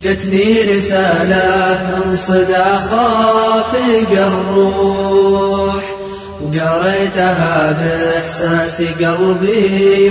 جتني رسالة من صدى خافق الروح، وقريتها بإحساس قلبي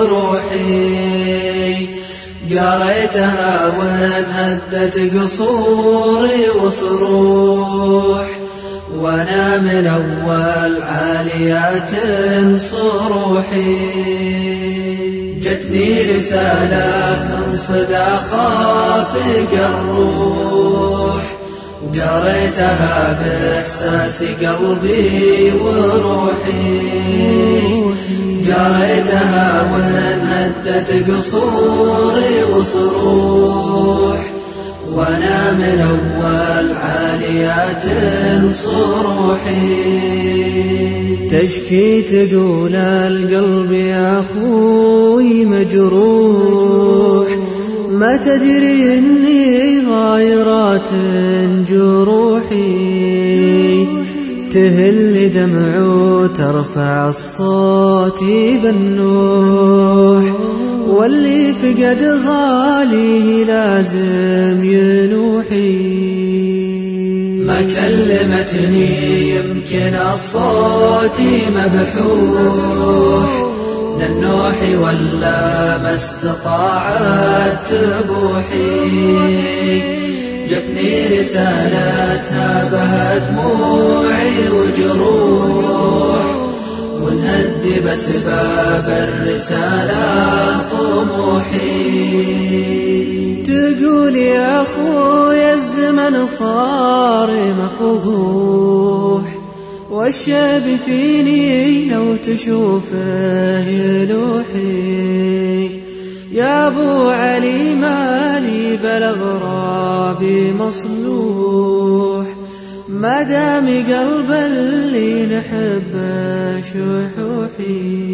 وروحي، قريتها وانهدت قصوري وصروح، وانا من اول عاليات صروحي. جتني رسالة من صدى خافق الروح، وقريتها بإحساس قلبي وروحي، قريتها وانهدت قصوري وصروح، وانا من اول عاليات صروحي. تشكي تقول القلب يا اخوي مجروح، ما تدري اني غايرات جروحي، تهل دمع وترفع الصوت بالنوح، واللي فقد غاليه لازم ينوحي. ما كلمتني يمكن الصوت مبحوح، للنوح ولا ما استطاعت تبوحي. جتني رسالتها بها دموعي وجروح، ونهدي بسباب الرسالة طموحي. تقول يا أخويا الزمن صار مفضوح، والشاب فيني لو تشوفه يلوحي. يا أبو علي مالي بالأغراب مصلوح، ما دام قلب اللي نحبه شحوحي.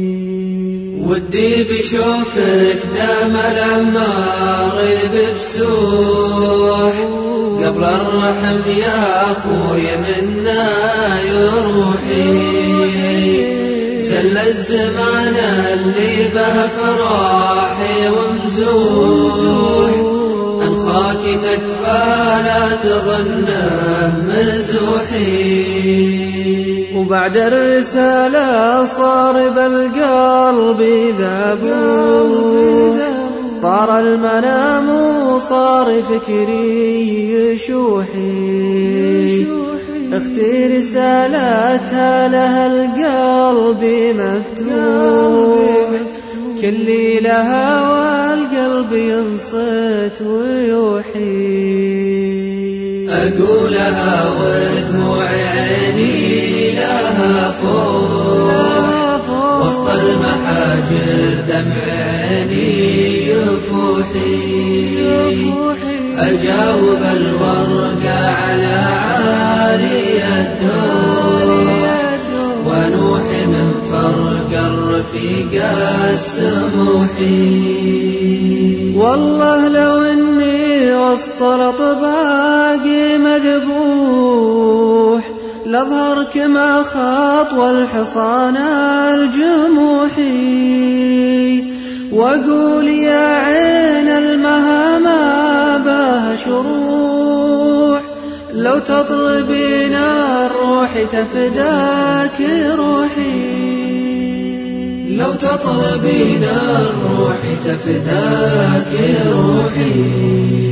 ودي بشوفك دام العمار بفسوح، قبل الرحم يا أخوي منا يروحي. زل الزمان اللي به فراحي ومزوح، أنخاك تكفى لا تظنه مزوحي. وبعد الرسالة صار بالقلب ذابوح، طار المنام وصار فكري يشوحي. اختي رسالتها لها القلب مفتوح، كلي لها والقلب ينصت ويوحي. أقولها ودموع عيني لها فوح، وسط المحاجر دمع عيني يفوحي. أجاوب الورقة على عالي الدور، ونوحي من فرق الرفيق السموحي. والله لو اني وسط الاطباق مذبوح، لاظهر كما خطوى الحصان الجموحي. واقول يا عين المهامة بها شروح، لو تطلبين الروح تفداك روحي. لو تطلبين الروح تفداك روحي.